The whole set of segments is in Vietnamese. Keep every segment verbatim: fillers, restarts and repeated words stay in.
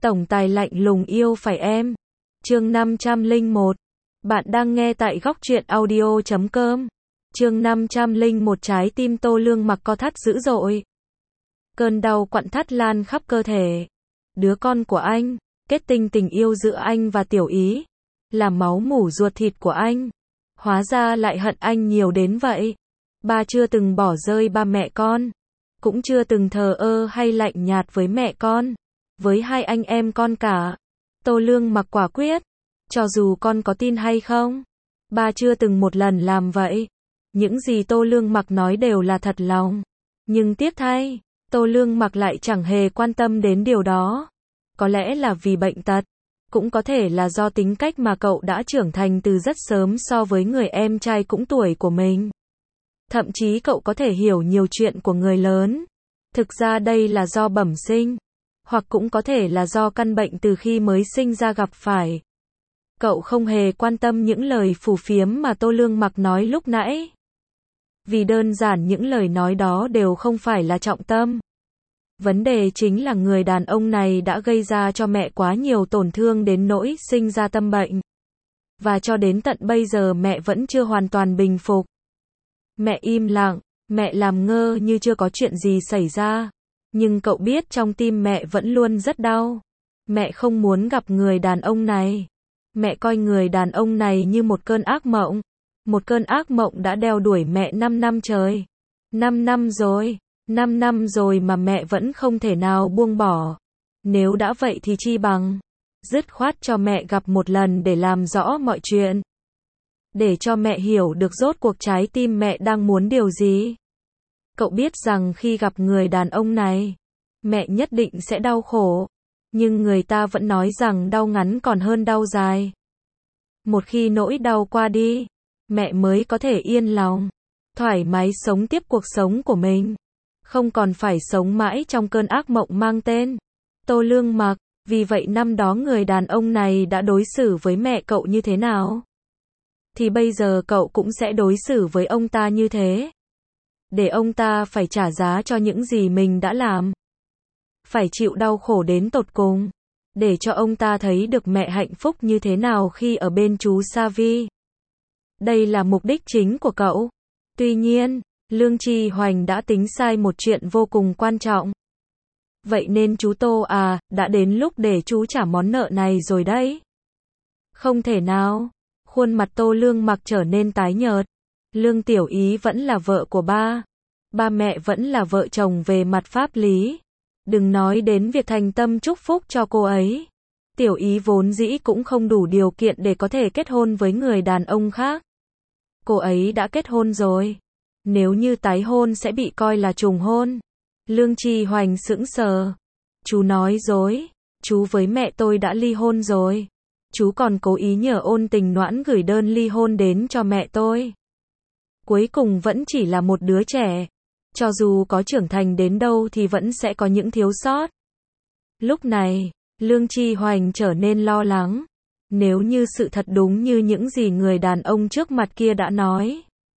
Tổng tài lạnh lùng yêu phải em. Chương năm trăm lẻ một. Bạn đang nghe tại góc truyện audio chấm com. Chương năm trăm lẻ một trái tim Tô Lương Mặc co thắt dữ dội. Cơn đau quặn thắt lan khắp cơ thể. Đứa con của anh, kết tinh tình yêu giữa anh và Tiểu Ý, là máu mủ ruột thịt của anh. Hóa ra lại hận anh nhiều đến vậy. Ba chưa từng bỏ rơi ba mẹ con, cũng chưa từng thờ ơ hay lạnh nhạt với mẹ con, với hai anh em con cả. Tô Lương Mặc quả quyết, cho dù con có tin hay không, ba chưa từng một lần làm vậy. Những gì Tô Lương Mặc nói đều là thật lòng. Nhưng tiếc thay, Tô Lương Mặc lại chẳng hề quan tâm đến điều đó. Có lẽ là vì bệnh tật, cũng có thể là do tính cách mà cậu đã trưởng thành từ rất sớm so với người em trai cũng tuổi của mình. Thậm chí cậu có thể hiểu nhiều chuyện của người lớn. Thực ra đây là do bẩm sinh, hoặc cũng có thể là do căn bệnh từ khi mới sinh ra gặp phải. Cậu không hề quan tâm những lời phù phiếm mà Tô Lương Mặc nói lúc nãy. Vì đơn giản những lời nói đó đều không phải là trọng tâm. Vấn đề chính là người đàn ông này đã gây ra cho mẹ quá nhiều tổn thương đến nỗi sinh ra tâm bệnh. Và cho đến tận bây giờ mẹ vẫn chưa hoàn toàn bình phục. Mẹ im lặng, mẹ làm ngơ như chưa có chuyện gì xảy ra. Nhưng cậu biết trong tim mẹ vẫn luôn rất đau. Mẹ không muốn gặp người đàn ông này. Mẹ coi người đàn ông này như một cơn ác mộng. Một cơn ác mộng đã đeo đuổi mẹ năm năm trời. năm năm rồi, năm năm rồi mà mẹ vẫn không thể nào buông bỏ. Nếu đã vậy thì chi bằng dứt khoát cho mẹ gặp một lần để làm rõ mọi chuyện. Để cho mẹ hiểu được rốt cuộc trái tim mẹ đang muốn điều gì. Cậu biết rằng khi gặp người đàn ông này, mẹ nhất định sẽ đau khổ. Nhưng người ta vẫn nói rằng đau ngắn còn hơn đau dài. Một khi nỗi đau qua đi, mẹ mới có thể yên lòng, thoải mái sống tiếp cuộc sống của mình. Không còn phải sống mãi trong cơn ác mộng mang tên Tô Lương Mặc. Vì vậy năm đó người đàn ông này đã đối xử với mẹ cậu như thế nào, thì bây giờ cậu cũng sẽ đối xử với ông ta như thế. Để ông ta phải trả giá cho những gì mình đã làm. Phải chịu đau khổ đến tột cùng. Để cho ông ta thấy được mẹ hạnh phúc như thế nào khi ở bên chú Savi. Đây là mục đích chính của cậu. Tuy nhiên, Lương Tri Hoành đã tính sai một chuyện vô cùng quan trọng. Vậy nên chú Tô à, đã đến lúc để chú trả món nợ này rồi đấy. Không thể nào. Khuôn mặt Tô Lương Mặc trở nên tái nhợt. Lương Tiểu Ý vẫn là vợ của ba. Ba mẹ vẫn là vợ chồng về mặt pháp lý. Đừng nói đến việc thành tâm chúc phúc cho cô ấy. Tiểu Ý vốn dĩ cũng không đủ điều kiện để có thể kết hôn với người đàn ông khác. Cô ấy đã kết hôn rồi. Nếu như tái hôn sẽ bị coi là trùng hôn. Lương Tri Hoành sững sờ. Chú nói dối. Chú với mẹ tôi đã ly hôn rồi. Chú còn cố ý nhờ Ôn Tình Noãn gửi đơn ly hôn đến cho mẹ tôi. Cuối cùng vẫn chỉ là một đứa trẻ. Cho dù có trưởng thành đến đâu thì vẫn sẽ có những thiếu sót. Lúc này, Lương Tri Hoành trở nên lo lắng. Nếu như sự thật đúng như những gì người đàn ông trước mặt kia đã nói,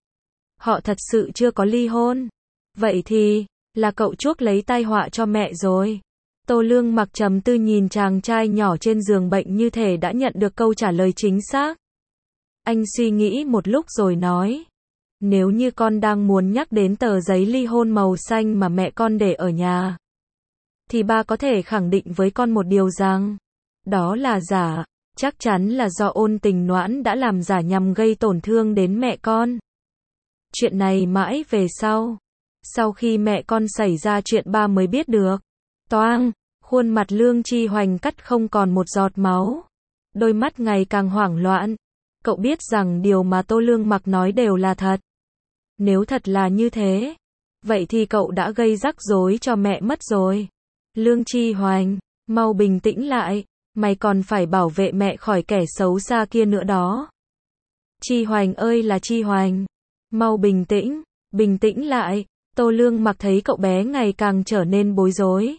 họ thật sự chưa có ly hôn, vậy thì là cậu chuốc lấy tai họa cho mẹ rồi. Tô Lương Mặc trầm tư nhìn chàng trai nhỏ trên giường bệnh như thể đã nhận được câu trả lời chính xác. Anh suy nghĩ một lúc rồi nói, nếu như con đang muốn nhắc đến tờ giấy ly hôn màu xanh mà mẹ con để ở nhà, thì ba có thể khẳng định với con một điều rằng, đó là giả, chắc chắn là do Ôn Tình Noãn đã làm giả nhằm gây tổn thương đến mẹ con. Chuyện này mãi về sau, sau khi mẹ con xảy ra chuyện ba mới biết được. Toang, khuôn mặt Lương Tri Hoành cắt không còn một giọt máu. Đôi mắt ngày càng hoảng loạn. Cậu biết rằng điều mà Tô Lương Mặc nói đều là thật. Nếu thật là như thế, vậy thì cậu đã gây rắc rối cho mẹ mất rồi. Lương Tri Hoành, mau bình tĩnh lại. Mày còn phải bảo vệ mẹ khỏi kẻ xấu xa kia nữa đó. Tri Hoành ơi là Tri Hoành, mau bình tĩnh, bình tĩnh lại. Tô Lương Mặc thấy cậu bé ngày càng trở nên bối rối.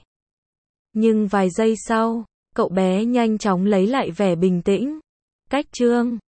Nhưng vài giây sau, cậu bé nhanh chóng lấy lại vẻ bình tĩnh. Cách chương